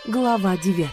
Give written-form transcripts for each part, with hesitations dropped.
Глава 9.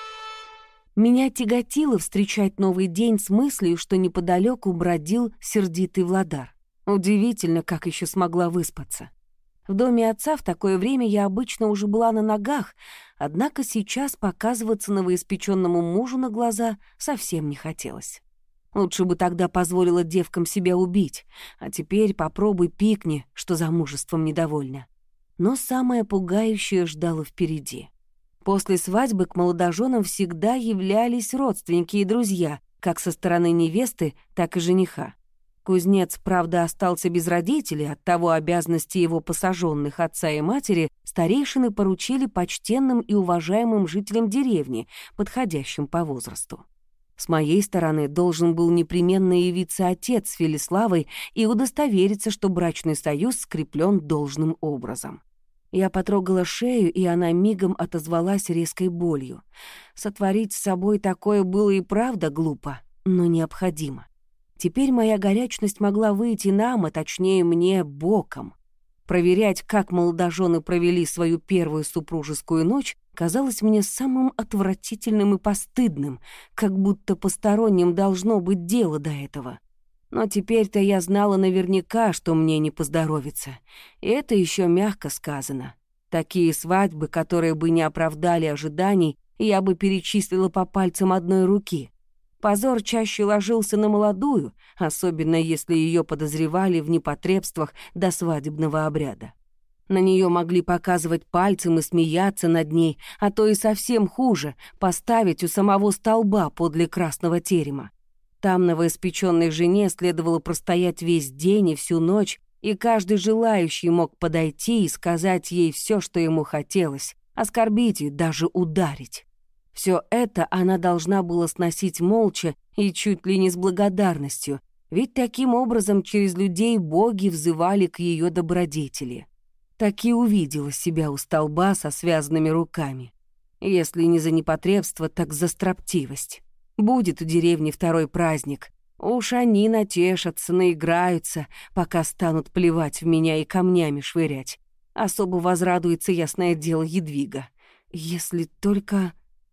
Меня тяготило встречать новый день с мыслью, что неподалеку бродил сердитый Владар. Удивительно, как еще смогла выспаться. В доме отца в такое время я обычно уже была на ногах, однако сейчас показываться новоиспеченному мужу на глаза совсем не хотелось. Лучше бы тогда позволила девкам себя убить, а теперь попробуй пикни, что замужеством недовольна. Но самое пугающее ждало впереди. После свадьбы к молодоженам всегда являлись родственники и друзья, как со стороны невесты, так и жениха. Кузнец, правда, остался без родителей, оттого обязанности его посаженных отца и матери старейшины поручили почтенным и уважаемым жителям деревни, подходящим по возрасту. С моей стороны должен был непременно явиться отец с Велиславой и удостовериться, что брачный союз скреплен должным образом. Я потрогала шею, и она мигом отозвалась резкой болью. Сотворить с собой такое было и правда глупо, но необходимо. Теперь моя горячность могла выйти нам, а точнее мне, боком. Проверять, как молодожены провели свою первую супружескую ночь, казалось мне самым отвратительным и постыдным, как будто посторонним должно быть дело до этого. Но теперь-то я знала наверняка, что мне не поздоровится. И это еще мягко сказано. Такие свадьбы, которые бы не оправдали ожиданий, я бы перечислила по пальцам одной руки. Позор чаще ложился на молодую, особенно если ее подозревали в непотребствах до свадебного обряда. На нее могли показывать пальцем и смеяться над ней, а то и совсем хуже — поставить у самого столба подле красного терема. Там новоиспеченной жене следовало простоять весь день и всю ночь, и каждый желающий мог подойти и сказать ей все, что ему хотелось, оскорбить и даже ударить. Все это она должна была сносить молча и чуть ли не с благодарностью, ведь таким образом через людей боги взывали к ее добродетели. Так и увидела себя у столба со связанными руками. Если не за непотребство, так за строптивость. Будет у деревни второй праздник. Уж они натешатся, наиграются, пока станут плевать в меня и камнями швырять. Особо возрадуется, ясное дело, Едвига. Если только...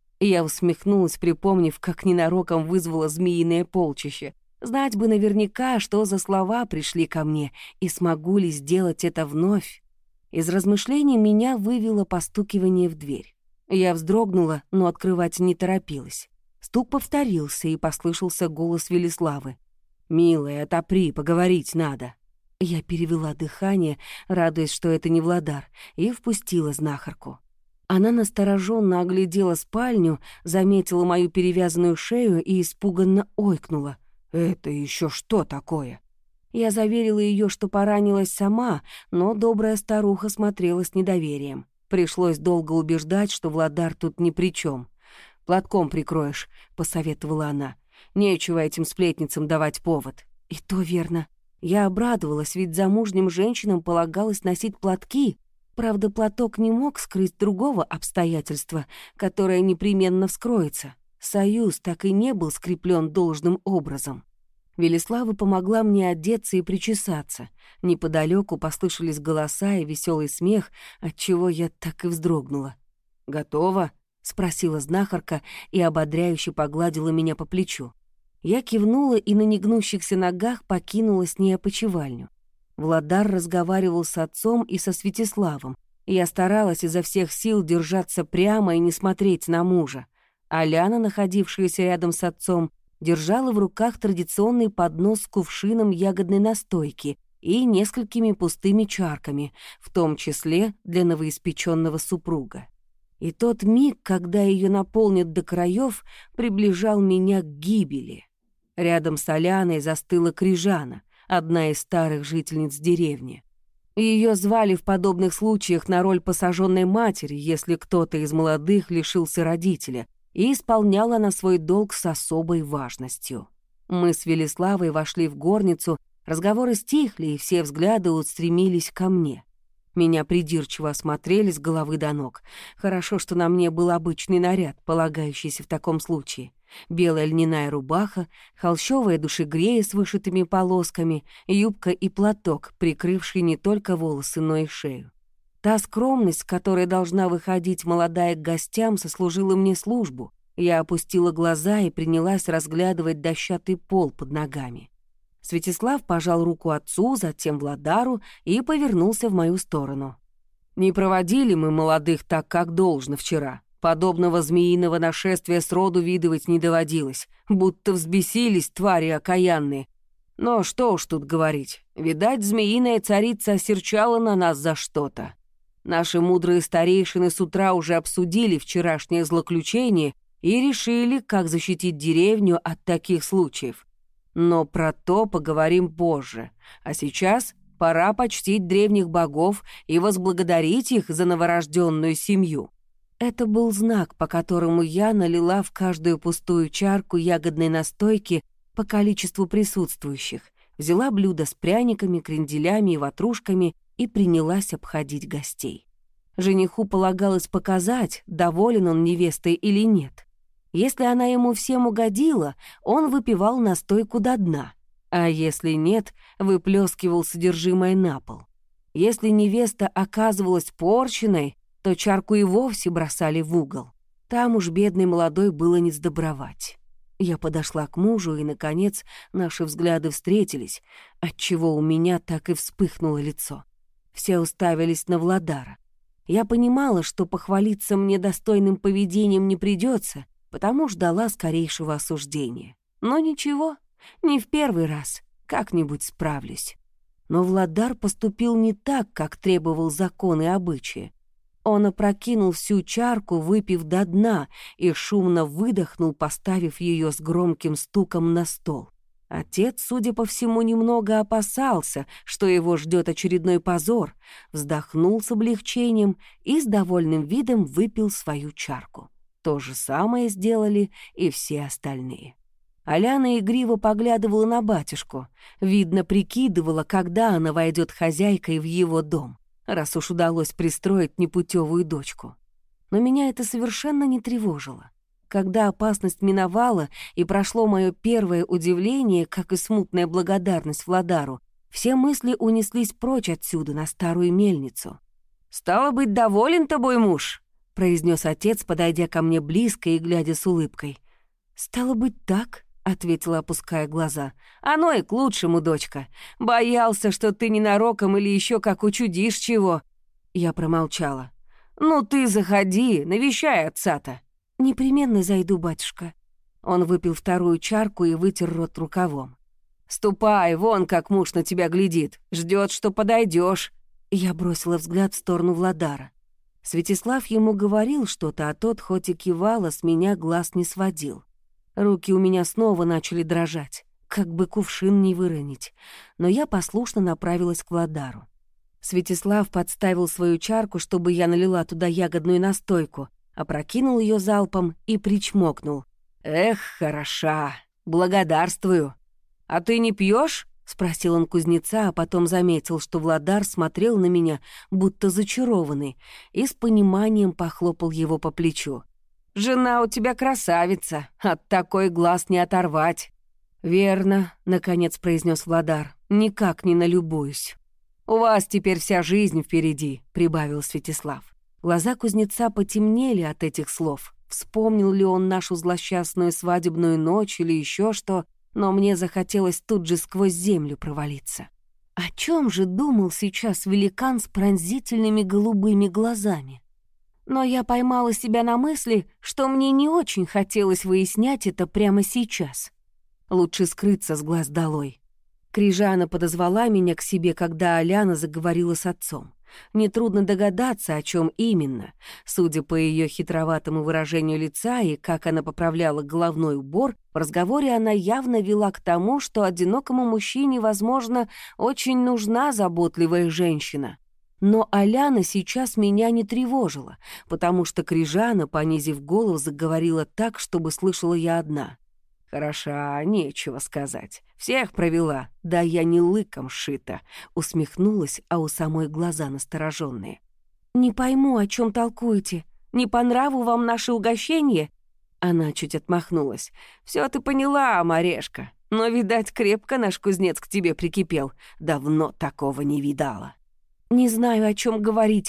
Я усмехнулась, припомнив, как ненароком вызвала змеиное полчище. Знать бы наверняка, что за слова пришли ко мне, и смогу ли сделать это вновь. Из размышлений меня вывело постукивание в дверь. Я вздрогнула, но открывать не торопилась. Стук повторился, и послышался голос Велиславы. «Милая, отопри, поговорить надо». Я перевела дыхание, радуясь, что это не Владар, и впустила знахарку. Она настороженно оглядела спальню, заметила мою перевязанную шею и испуганно ойкнула. «Это еще что такое?» Я заверила ее, что поранилась сама, но добрая старуха смотрела с недоверием. Пришлось долго убеждать, что Владар тут ни при чем. «Платком прикроешь», — посоветовала она. «Нечего этим сплетницам давать повод». И то верно. Я обрадовалась, ведь замужним женщинам полагалось носить платки. Правда, платок не мог скрыть другого обстоятельства, которое непременно вскроется. Союз так и не был скреплен должным образом. Велислава помогла мне одеться и причесаться. Неподалеку послышались голоса и веселый смех, отчего я так и вздрогнула. «Готово?» — спросила знахарка и ободряюще погладила меня по плечу. Я кивнула и на негнущихся ногах покинула с ней опочивальню. Владар разговаривал с отцом и со Святиславом, и я старалась изо всех сил держаться прямо и не смотреть на мужа. Аляна, находившаяся рядом с отцом, держала в руках традиционный поднос с кувшином ягодной настойки и несколькими пустыми чарками, в том числе для новоиспеченного супруга. И тот миг, когда ее наполнят до краев, приближал меня к гибели. Рядом с Аляной застыла Крижана, одна из старых жительниц деревни. Ее звали в подобных случаях на роль посаженной матери, если кто-то из молодых лишился родителя, и исполняла она свой долг с особой важностью. Мы с Велиславой вошли в горницу, разговоры стихли, и все взгляды устремились ко мне. Меня придирчиво осмотрели с головы до ног. Хорошо, что на мне был обычный наряд, полагающийся в таком случае. Белая льняная рубаха, холщовая душегрея с вышитыми полосками, юбка и платок, прикрывший не только волосы, но и шею. Та скромность, с которой должна выходить молодая к гостям, сослужила мне службу. Я опустила глаза и принялась разглядывать дощатый пол под ногами. Святислав пожал руку отцу, затем Владару и повернулся в мою сторону. «Не проводили мы молодых так, как должно вчера. Подобного змеиного нашествия сроду видывать не доводилось, будто взбесились твари окаянные. Но что уж тут говорить, видать, змеиная царица осерчала на нас за что-то. Наши мудрые старейшины с утра уже обсудили вчерашнее злоключение и решили, как защитить деревню от таких случаев. Но про то поговорим позже, а сейчас пора почтить древних богов и возблагодарить их за новорожденную семью». Это был знак, по которому я налила в каждую пустую чарку ягодной настойки по количеству присутствующих, взяла блюдо с пряниками, кренделями и ватрушками и принялась обходить гостей. Жениху полагалось показать, доволен он невестой или нет. Если она ему всем угодила, он выпивал настойку до дна, а если нет, выплескивал содержимое на пол. Если невеста оказывалась порченной, то чарку и вовсе бросали в угол. Там уж бедной молодой было не сдобровать. Я подошла к мужу, и, наконец, наши взгляды встретились, отчего у меня так и вспыхнуло лицо. Все уставились на Владара. Я понимала, что похвалиться мне достойным поведением не придется, потому ждала скорейшего осуждения. Но ничего, не в первый раз, как-нибудь справлюсь. Но Владар поступил не так, как требовал закон и обычаи. Он опрокинул всю чарку, выпив до дна, и шумно выдохнул, поставив ее с громким стуком на стол. Отец, судя по всему, немного опасался, что его ждет очередной позор, вздохнул с облегчением и с довольным видом выпил свою чарку. То же самое сделали и все остальные. Аляна игриво поглядывала на батюшку, видно, прикидывала, когда она войдет хозяйкой в его дом, раз уж удалось пристроить непутевую дочку. Но меня это совершенно не тревожило. Когда опасность миновала и прошло мое первое удивление, как и смутная благодарность Владару, все мысли унеслись прочь отсюда, на старую мельницу. «Стало быть, доволен тобой муж?» — произнес отец, подойдя ко мне близко и глядя с улыбкой. «Стало быть, так?» — ответила, опуская глаза. «Оно и к лучшему, дочка. Боялся, что ты ненароком или еще как учудишь чего». Я промолчала. «Ну ты заходи, навещай отца-то». «Непременно зайду, батюшка». Он выпил вторую чарку и вытер рот рукавом. «Ступай, вон как муж на тебя глядит, ждет, что подойдешь». Я бросила взгляд в сторону Владара. Святислав ему говорил что-то, а тот, хоть и кивал, а с меня глаз не сводил. Руки у меня снова начали дрожать, как бы кувшин не выронить, но я послушно направилась к Владару. Святислав подставил свою чарку, чтобы я налила туда ягодную настойку, опрокинул ее залпом и причмокнул. «Эх, хороша, благодарствую. А ты не пьешь? — спросил он кузнеца, а потом заметил, что Владар смотрел на меня, будто зачарованный, и с пониманием похлопал его по плечу. «Жена у тебя красавица, от такой глаз не оторвать». «Верно», — наконец произнес Владар, — «никак не налюбуюсь». «У вас теперь вся жизнь впереди», — прибавил Святислав. Глаза кузнеца потемнели от этих слов. Вспомнил ли он нашу злосчастную свадебную ночь или еще что, но мне захотелось тут же сквозь землю провалиться. О чем же думал сейчас великан с пронзительными голубыми глазами? Но я поймала себя на мысли, что мне не очень хотелось выяснять это прямо сейчас. Лучше скрыться с глаз долой. Крижана подозвала меня к себе, когда Аляна заговорила с отцом. Нетрудно догадаться, о чем именно. Судя по ее хитроватому выражению лица и как она поправляла головной убор, в разговоре она явно вела к тому, что одинокому мужчине, возможно, очень нужна заботливая женщина. Но Аляна сейчас меня не тревожила, потому что Крижана, понизив голову, заговорила так, чтобы слышала я одна. «Хороша, нечего сказать. Всех провела, да я не лыком шита», — усмехнулась, а у самой глаза настороженные. «Не пойму, о чем толкуете. Не по нраву вам наше угощение?» Она чуть отмахнулась. «Все ты поняла, Марешка, но, видать, крепко наш кузнец к тебе прикипел. Давно такого не видала». «Не знаю, о чем говорите»,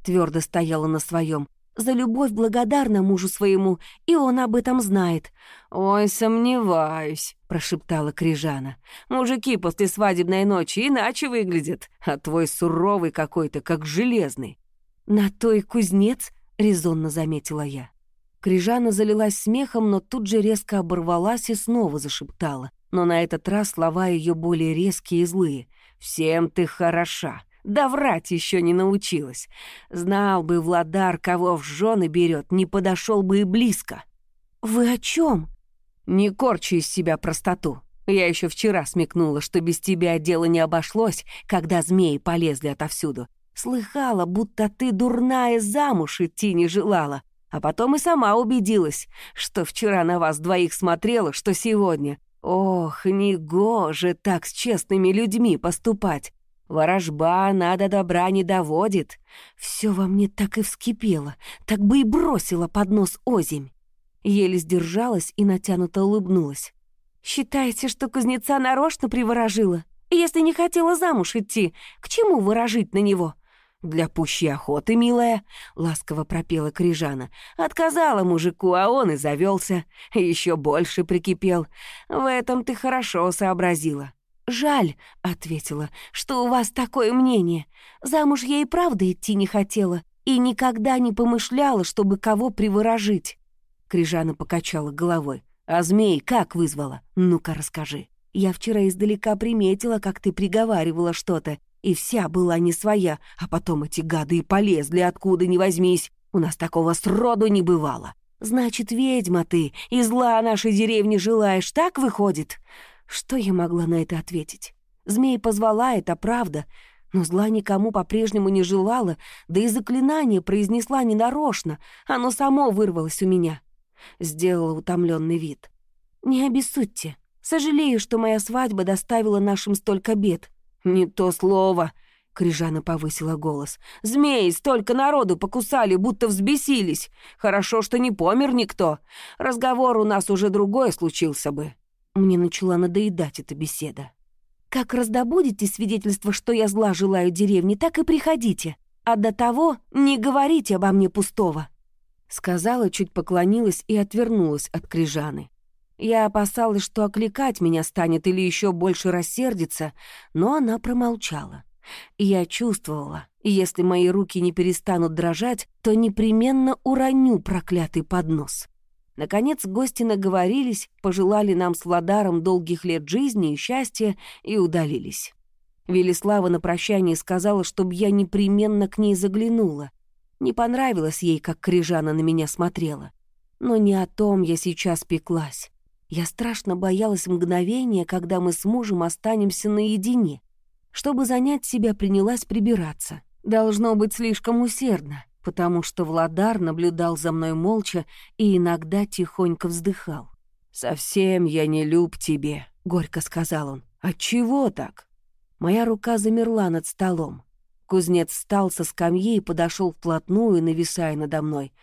твердо стояла на своем. «За любовь благодарна мужу своему, и он об этом знает». «Ой, сомневаюсь», — прошептала Крижана. «Мужики после свадебной ночи иначе выглядят, а твой суровый какой-то, как железный». «На то и кузнец», — резонно заметила я. Крижана залилась смехом, но тут же резко оборвалась и снова зашептала. Но на этот раз слова ее более резкие и злые. «Всем ты хороша. Да врать еще не научилась. Знал бы Владар, кого в жены берет, не подошел бы и близко». «Вы о чем?» «Не корчи из себя простоту. Я еще вчера смекнула, что без тебя дело не обошлось, когда змеи полезли отовсюду. Слыхала, будто ты, дурная, замуж идти не желала. А потом и сама убедилась, что вчера на вас двоих смотрела, что сегодня. Ох, негоже так с честными людьми поступать. Ворожба надо добра не доводит. Все во мне так и вскипело, так бы и бросила под нос озимь». Еле сдержалась и натянуто улыбнулась. «Считаете, что кузнеца нарочно приворожила? Если не хотела замуж идти, к чему ворожить на него?» «Для пущей охоты, милая», — ласково пропела Крижана. «Отказала мужику, а он и завелся. Еще больше прикипел. В этом ты хорошо сообразила». «Жаль», — ответила, — «что у вас такое мнение. Замуж я и правда идти не хотела и никогда не помышляла, чтобы кого приворожить». Крижана покачала головой. «А змей как вызвала? Ну-ка расскажи. Я вчера издалека приметила, как ты приговаривала что-то, и вся была не своя, а потом эти гады и полезли откуда ни возьмись. У нас такого сроду не бывало. Значит, ведьма ты, и зла нашей деревни желаешь, так выходит?» Что я могла на это ответить? Змей позвала, это правда, но зла никому по-прежнему не желала, да и заклинание произнесла ненарочно, оно само вырвалось у меня. Сделала утомленный вид. «Не обессудьте. Сожалею, что моя свадьба доставила нашим столько бед». «Не то слово!» — Крижана повысила голос. «Змеи столько народу покусали, будто взбесились. Хорошо, что не помер никто. Разговор у нас уже другой случился бы». Мне начала надоедать эта беседа. «Как раздобудете свидетельство, что я зла желаю деревне, так и приходите. А до того не говорите обо мне пустого». Сказала, чуть поклонилась и отвернулась от Крижаны. Я опасалась, что окликать меня станет или еще больше рассердится, но она промолчала. И я чувствовала, если мои руки не перестанут дрожать, то непременно уроню проклятый поднос. Наконец гости наговорились, пожелали нам с Владаром долгих лет жизни и счастья и удалились. Велислава на прощание сказала, чтобы я непременно к ней заглянула. Не понравилось ей, как Крижана на меня смотрела. Но не о том я сейчас пеклась. Я страшно боялась мгновения, когда мы с мужем останемся наедине. Чтобы занять себя, принялась прибираться. Должно быть слишком усердно, потому что Владар наблюдал за мной молча и иногда тихонько вздыхал. «Совсем я не люб тебе», — горько сказал он. «Отчего так?» Моя рука замерла над столом. Кузнец встал со скамьи и подошел вплотную, нависая надо мной.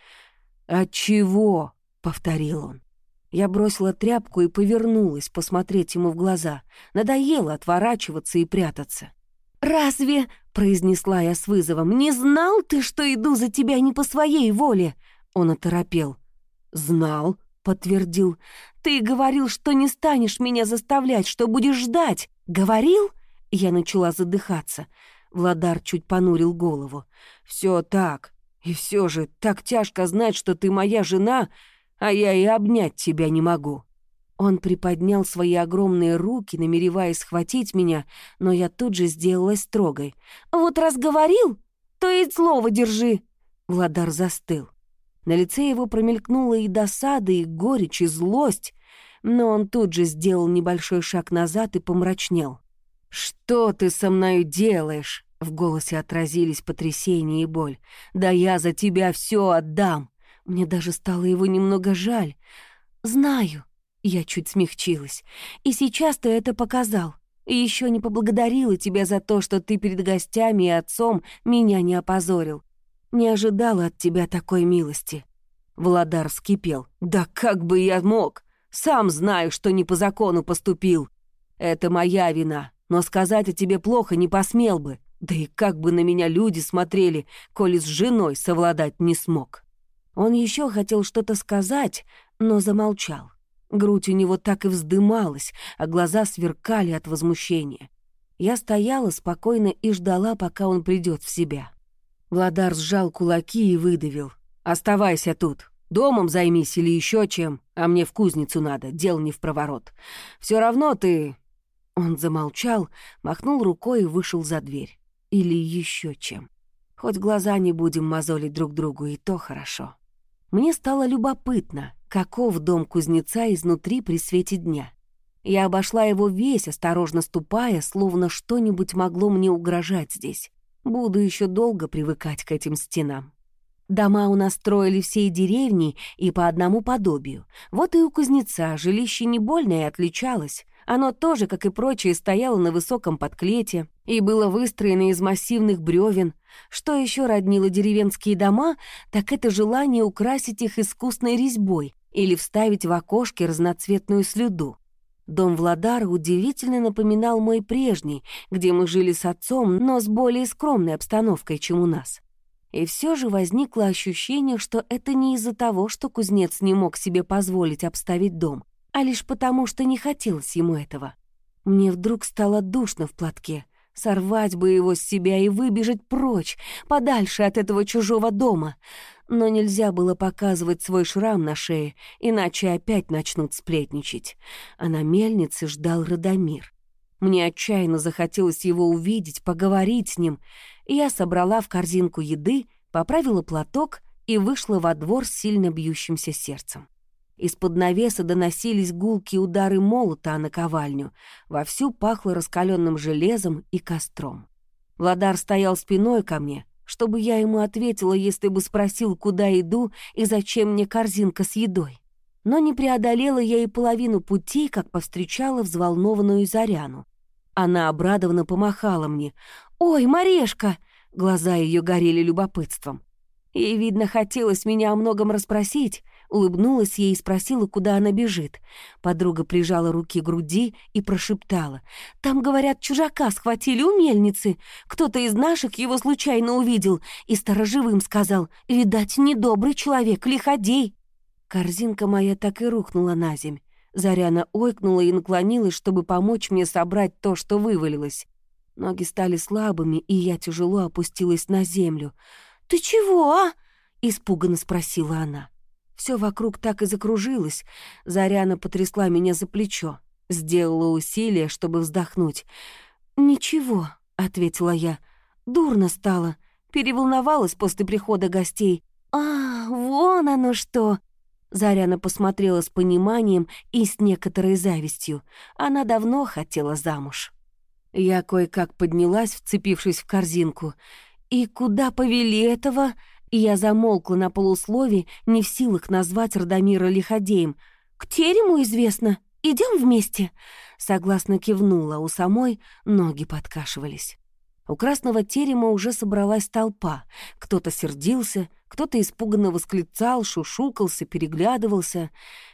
«Отчего?» — повторил он. Я бросила тряпку и повернулась посмотреть ему в глаза. Надоело отворачиваться и прятаться. «Разве, — произнесла я с вызовом, — не знал ты, что иду за тебя не по своей воле?» Он оторопел. «Знал», — подтвердил. «Ты говорил, что не станешь меня заставлять, что будешь ждать. Говорил?» Я начала задыхаться. Владар чуть понурил голову. «Все так. И все же так тяжко знать, что ты моя жена, а я и обнять тебя не могу». Он приподнял свои огромные руки, намереваясь схватить меня, но я тут же сделалась строгой. «Вот раз говорил, то и слово держи!» Владар застыл. На лице его промелькнула и досада, и горечь, и злость, но он тут же сделал небольшой шаг назад и помрачнел. «Что ты со мной делаешь?» В голосе отразились потрясение и боль. «Да я за тебя все отдам!» Мне даже стало его немного жаль. «Знаю», — я чуть смягчилась, — «и сейчас ты это показал. И еще не поблагодарила тебя за то, что ты перед гостями и отцом меня не опозорил. Не ожидала от тебя такой милости». Владар вскипел. «Да как бы я мог? Сам знаю, что не по закону поступил. Это моя вина, но сказать о тебе плохо не посмел бы. Да и как бы на меня люди смотрели, коли с женой совладать не смог. Он еще хотел что-то сказать, но замолчал. Грудь у него так и вздымалась, а глаза сверкали от возмущения. Я стояла спокойно и ждала, пока он придет в себя. Владар сжал кулаки и выдавил: «Оставайся тут. Домом займись или еще чем, а мне в кузницу надо, дел не впроворот. Все равно ты...» Он замолчал, махнул рукой и вышел за дверь. Или еще чем. Хоть глаза не будем мозолить друг другу, и то хорошо. Мне стало любопытно, каков дом кузнеца изнутри при свете дня. Я обошла его весь, осторожно ступая, словно что-нибудь могло мне угрожать здесь. Буду еще долго привыкать к этим стенам. Дома у нас строили всей деревни и по одному подобию. Вот и у кузнеца жилище не больно и отличалось. Оно тоже, как и прочее, стояло на высоком подклете и было выстроено из массивных бревен. Что еще роднило деревенские дома, так это желание украсить их искусной резьбой или вставить в окошки разноцветную слюду. Дом Владара удивительно напоминал мой прежний, где мы жили с отцом, но с более скромной обстановкой, чем у нас. И все же возникло ощущение, что это не из-за того, что кузнец не мог себе позволить обставить дом, а лишь потому, что не хотелось ему этого. Мне вдруг стало душно в платке. Сорвать бы его с себя и выбежать прочь, подальше от этого чужого дома. Но нельзя было показывать свой шрам на шее, иначе опять начнут сплетничать. А на мельнице ждал Радомир. Мне отчаянно захотелось его увидеть, поговорить с ним. Я собрала в корзинку еды, поправила платок и вышла во двор с сильно бьющимся сердцем. Из-под навеса доносились гулкие удары молота о наковальню. Вовсю пахло раскаленным железом и костром. Владар стоял спиной ко мне, чтобы я ему ответила, если бы спросил, куда иду и зачем мне корзинка с едой. Но не преодолела я и половину пути, как повстречала взволнованную Заряну. Она обрадованно помахала мне. «Ой, Марешка!» Глаза ее горели любопытством. Ей, видно, хотелось меня о многом расспросить. Улыбнулась ей и спросила, куда она бежит. Подруга прижала руки к груди и прошептала: «Там, говорят, чужака схватили у мельницы. Кто-то из наших его случайно увидел и сторожевым сказал: видать, недобрый человек, лиходей». Корзинка моя так и рухнула на земь. Заряна ойкнула и наклонилась, чтобы помочь мне собрать то, что вывалилось. Ноги стали слабыми, и я тяжело опустилась на землю. «Ты чего, а?» — испуганно спросила она. Все вокруг так и закружилось. Заряна потрясла меня за плечо. Сделала усилие, чтобы вздохнуть. «Ничего», — ответила я. «Дурно стало. Переволновалась после прихода гостей». «А, вон оно что!» Заряна посмотрела с пониманием и с некоторой завистью. Она давно хотела замуж. Я кое-как поднялась, вцепившись в корзинку. «И куда повели этого?» И я замолкла на полуслове, не в силах назвать Радомира лиходеем. «К терему, известно. Идем вместе?» Согласно кивнула, у самой ноги подкашивались. У красного терема уже собралась толпа. Кто-то сердился, кто-то испуганно восклицал, шушукался, переглядывался.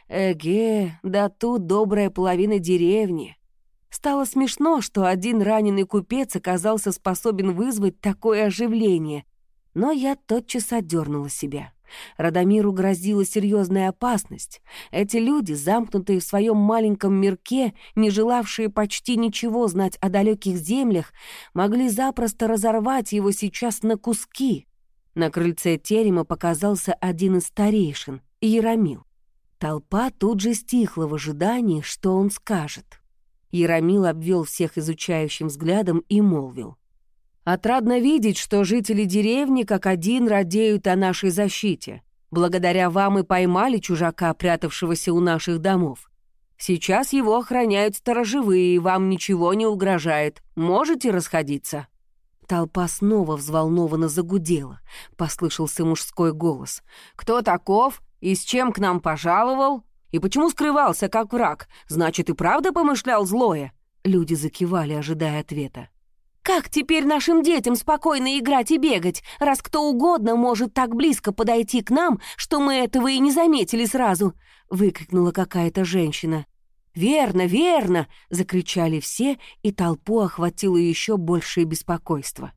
Эге, да тут добрая половина деревни. Стало смешно, что один раненый купец оказался способен вызвать такое оживление. Но я тотчас отдернула себя. Радомиру грозила серьезная опасность. Эти люди, замкнутые в своем маленьком мирке, не желавшие почти ничего знать о далеких землях, могли запросто разорвать его сейчас на куски. На крыльце терема показался один из старейшин, Яромил. Толпа тут же стихла в ожидании, что он скажет. Яромил обвел всех изучающим взглядом и молвил: «Отрадно видеть, что жители деревни как один радеют о нашей защите. Благодаря вам и поймали чужака, прятавшегося у наших домов. Сейчас его охраняют сторожевые, и вам ничего не угрожает. Можете расходиться». Толпа снова взволнованно загудела. Послышался мужской голос. «Кто таков? И с чем к нам пожаловал? И почему скрывался, как враг? Значит, и правда помышлял злое?» Люди закивали, ожидая ответа. «Как теперь нашим детям спокойно играть и бегать, раз кто угодно может так близко подойти к нам, что мы этого и не заметили сразу?» — выкрикнула какая-то женщина. «Верно, верно!» — закричали все, и толпу охватило еще большее беспокойство.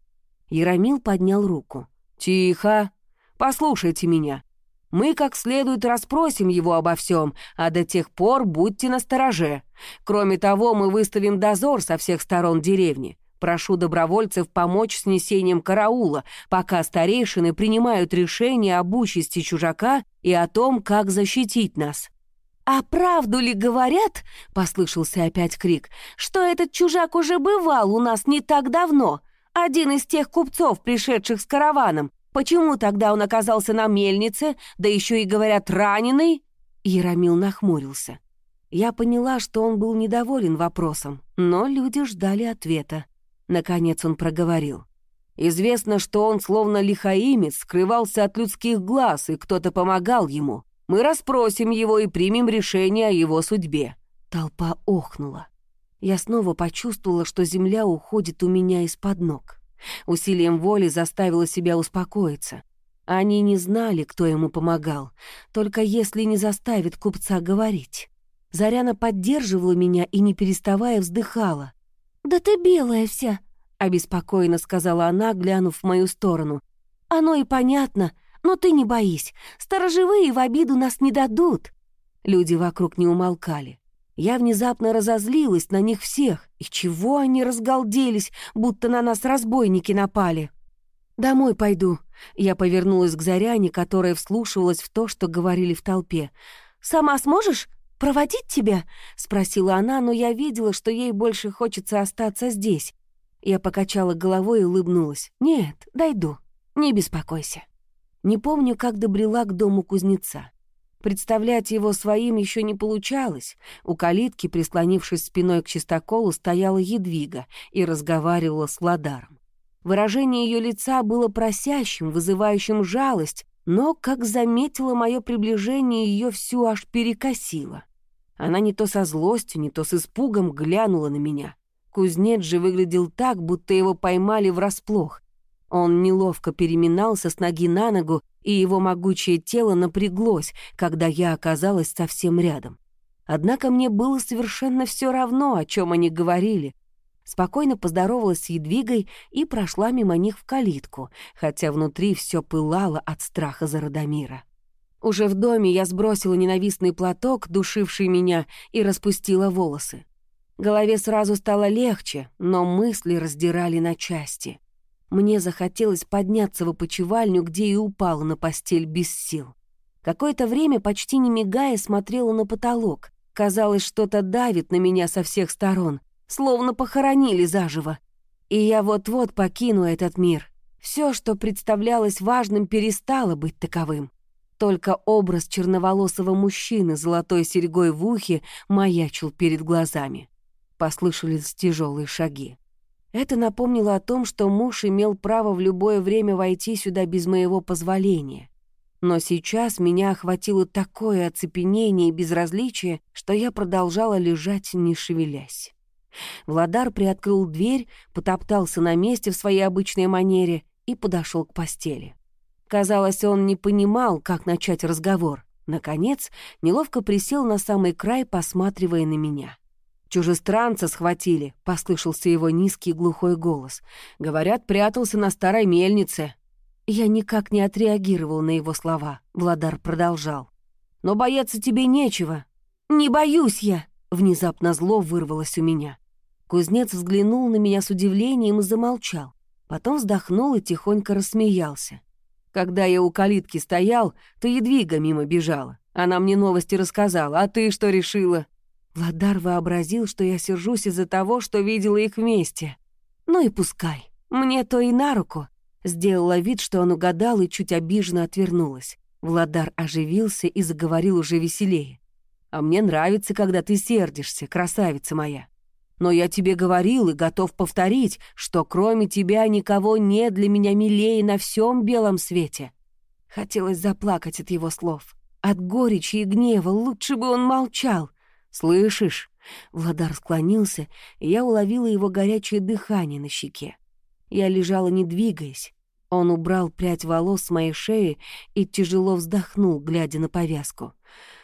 Яромил поднял руку. «Тихо! Послушайте меня. Мы как следует расспросим его обо всем, а до тех пор будьте настороже. Кроме того, мы выставим дозор со всех сторон деревни. Прошу добровольцев помочь с несением караула, пока старейшины принимают решение об участи чужака и о том, как защитить нас». «А правду ли говорят, — послышался опять крик, — что этот чужак уже бывал у нас не так давно? Один из тех купцов, пришедших с караваном. Почему тогда он оказался на мельнице, да еще и, говорят, раненый?» Яромил нахмурился. Я поняла, что он был недоволен вопросом, но люди ждали ответа. Наконец он проговорил. «Известно, что он, словно лихаимец, скрывался от людских глаз, и кто-то помогал ему. Мы расспросим его и примем решение о его судьбе». Толпа охнула. Я снова почувствовала, что земля уходит у меня из-под ног. Усилием воли заставила себя успокоиться. Они не знали, кто ему помогал, только если не заставит купца говорить. Заряна поддерживала меня и, не переставая, вздыхала. «Да ты белая вся», — обеспокоенно сказала она, глянув в мою сторону. «Оно и понятно, но ты не боись, сторожевые в обиду нас не дадут». Люди вокруг не умолкали. Я внезапно разозлилась на них всех. И чего они разгалделись, будто на нас разбойники напали? «Домой пойду». Я повернулась к Заряне, которая вслушивалась в то, что говорили в толпе. «Сама сможешь? Проводить тебя?» — спросила она, но я видела, что ей больше хочется остаться здесь. Я покачала головой и улыбнулась. «Нет, дойду. Не беспокойся». Не помню, как добрела к дому кузнеца. Представлять его своим еще не получалось. У калитки, прислонившись спиной к чистоколу, стояла Едвига и разговаривала с Владаром. Выражение ее лица было просящим, вызывающим жалость, но, как заметила мое приближение, ее всю аж перекосило. Она не то со злостью, не то с испугом глянула на меня. Кузнец же выглядел так, будто его поймали врасплох. Он неловко переминался с ноги на ногу, и его могучее тело напряглось, когда я оказалась совсем рядом. Однако мне было совершенно все равно, о чем они говорили. Спокойно поздоровалась с Едвигой и прошла мимо них в калитку, хотя внутри все пылало от страха за Радомира. Уже в доме я сбросила ненавистный платок, душивший меня, и распустила волосы. Голове сразу стало легче, но мысли раздирали на части. Мне захотелось подняться в опочивальню, где и упала на постель без сил. Какое-то время, почти не мигая, смотрела на потолок. Казалось, что-то давит на меня со всех сторон, словно похоронили заживо. И я вот-вот покину этот мир. Все, что представлялось важным, перестало быть таковым. Только образ черноволосого мужчины с золотой серьгой в ухе маячил перед глазами. Послышались тяжелые шаги. Это напомнило о том, что муж имел право в любое время войти сюда без моего позволения. Но сейчас меня охватило такое оцепенение и безразличие, что я продолжала лежать, не шевелясь. Владар приоткрыл дверь, потоптался на месте в своей обычной манере и подошел к постели. Казалось, он не понимал, как начать разговор. Наконец, неловко присел на самый край, посматривая на меня. «Чужестранца схватили», — послышался его низкий глухой голос. «Говорят, прятался на старой мельнице». Я никак не отреагировал на его слова. Владар продолжал. «Но бояться тебе нечего». «Не боюсь я», — внезапно зло вырвалось у меня. Кузнец взглянул на меня с удивлением и замолчал. Потом вздохнул и тихонько рассмеялся. «Когда я у калитки стоял, то Едвига мимо бежала. Она мне новости рассказала. А ты что решила?» Владар вообразил, что я сержусь из-за того, что видела их вместе. «Ну и пускай. Мне то и на руку». Сделала вид, что он угадал, и чуть обиженно отвернулась. Владар оживился и заговорил уже веселее. «А мне нравится, когда ты сердишься, красавица моя. Но я тебе говорил и готов повторить, что кроме тебя никого нет для меня милее на всем белом свете». Хотелось заплакать от его слов. От горечи и гнева лучше бы он молчал. «Слышишь?» Владар склонился, и я уловила его горячее дыхание на щеке. Я лежала, не двигаясь. Он убрал прядь волос с моей шеи и тяжело вздохнул, глядя на повязку.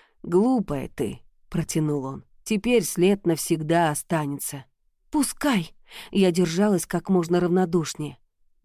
«Глупая ты», — протянул он. «Теперь след навсегда останется». «Пускай!» — я держалась как можно равнодушнее.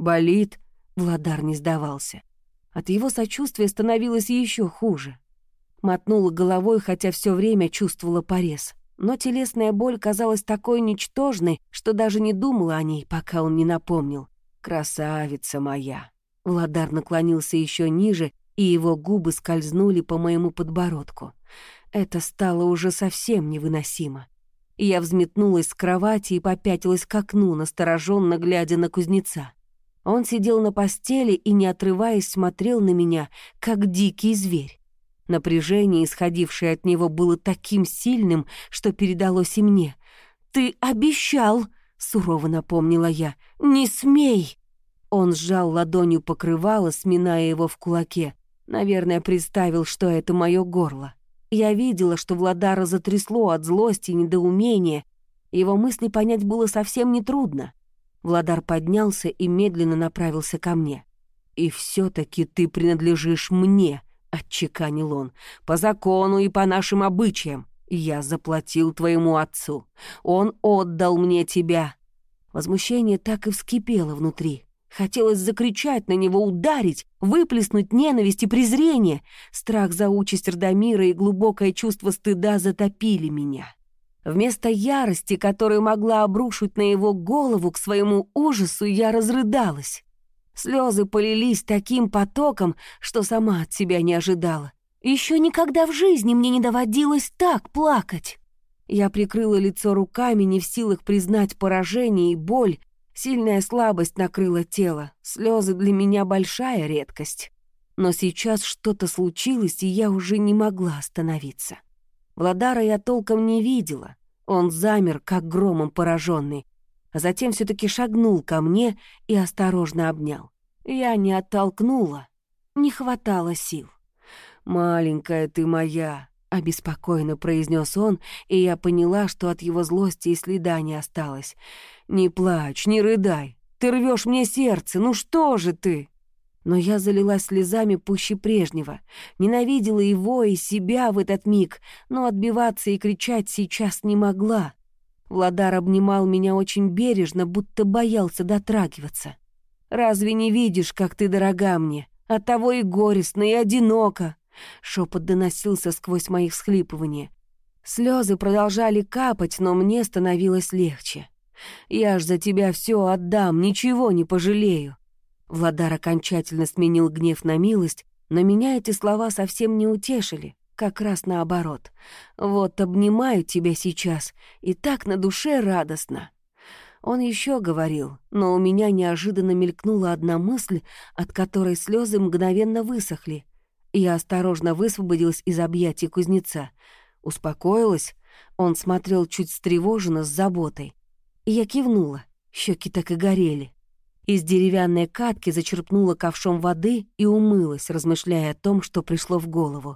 «Болит?» — Владар не сдавался. От его сочувствия становилось еще хуже. Мотнула головой, хотя все время чувствовала порез. Но телесная боль казалась такой ничтожной, что даже не думала о ней, пока он не напомнил. «Красавица моя!» Владар наклонился еще ниже, и его губы скользнули по моему подбородку. Это стало уже совсем невыносимо. Я взметнулась с кровати и попятилась к окну, настороженно глядя на кузнеца. Он сидел на постели и, не отрываясь, смотрел на меня, как дикий зверь. Напряжение, исходившее от него, было таким сильным, что передалось и мне. «Ты обещал!» — сурово напомнила я. «Не смей!» Он сжал ладонью покрывало, сминая его в кулаке. Наверное, представил, что это мое горло. Я видела, что Владара затрясло от злости и недоумения. Его мысли понять было совсем нетрудно. Владар поднялся и медленно направился ко мне. «И все-таки ты принадлежишь мне», — отчеканил он, — «по закону и по нашим обычаям. Я заплатил твоему отцу. Он отдал мне тебя». Возмущение так и вскипело внутри. Хотелось закричать на него, ударить, выплеснуть ненависть и презрение. Страх за участь Радомира и глубокое чувство стыда затопили меня. Вместо ярости, которую могла обрушить на его голову, к своему ужасу я разрыдалась. Слезы полились таким потоком, что сама от себя не ожидала. Еще никогда в жизни мне не доводилось так плакать. Я прикрыла лицо руками, не в силах признать поражение и боль. Сильная слабость накрыла тело. Слезы для меня большая редкость. Но сейчас что-то случилось, и я уже не могла остановиться. Владара я толком не видела. Он замер, как громом пораженный, а затем все-таки шагнул ко мне и осторожно обнял. Я не оттолкнула. Не хватало сил. «Маленькая ты моя», — обеспокоенно произнес он, и я поняла, что от его злости и следа не осталось. «Не плачь, не рыдай. Ты рвешь мне сердце. Ну что же ты?» Но я залилась слезами пуще прежнего. Ненавидела его и себя в этот миг, но отбиваться и кричать сейчас не могла. Владар обнимал меня очень бережно, будто боялся дотрагиваться. «Разве не видишь, как ты дорога мне? Оттого и горестно, и одиноко!» Шепот доносился сквозь мои всхлипывания. Слезы продолжали капать, но мне становилось легче. «Я ж за тебя все отдам, ничего не пожалею». Владар окончательно сменил гнев на милость, но меня эти слова совсем не утешили, как раз наоборот. «Вот обнимаю тебя сейчас, и так на душе радостно». Он еще говорил, но у меня неожиданно мелькнула одна мысль, от которой слезы мгновенно высохли. Я осторожно высвободилась из объятий кузнеца. Успокоилась? Он смотрел чуть встревоженно, с заботой. Я кивнула, щеки так и горели. Из деревянной катки зачерпнула ковшом воды и умылась, размышляя о том, что пришло в голову.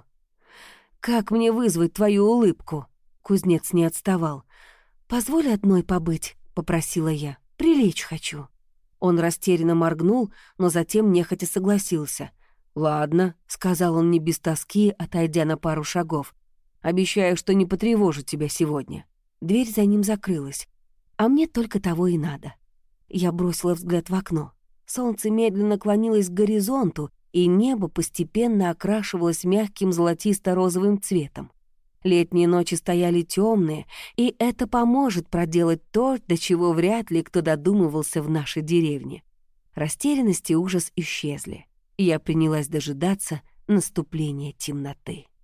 «Как мне вызвать твою улыбку?» Кузнец не отставал. «Позволь одной побыть», — попросила я. «Прилечь хочу». Он растерянно моргнул, но затем нехотя согласился. «Ладно», — сказал он не без тоски, отойдя на пару шагов. «Обещаю, что не потревожу тебя сегодня». Дверь за ним закрылась. А мне только того и надо. Я бросила взгляд в окно. Солнце медленно клонилось к горизонту, и небо постепенно окрашивалось мягким золотисто-розовым цветом. Летние ночи стояли темные, и это поможет проделать то, до чего вряд ли кто додумывался в нашей деревне. Растерянность и ужас исчезли, и я принялась дожидаться наступления темноты.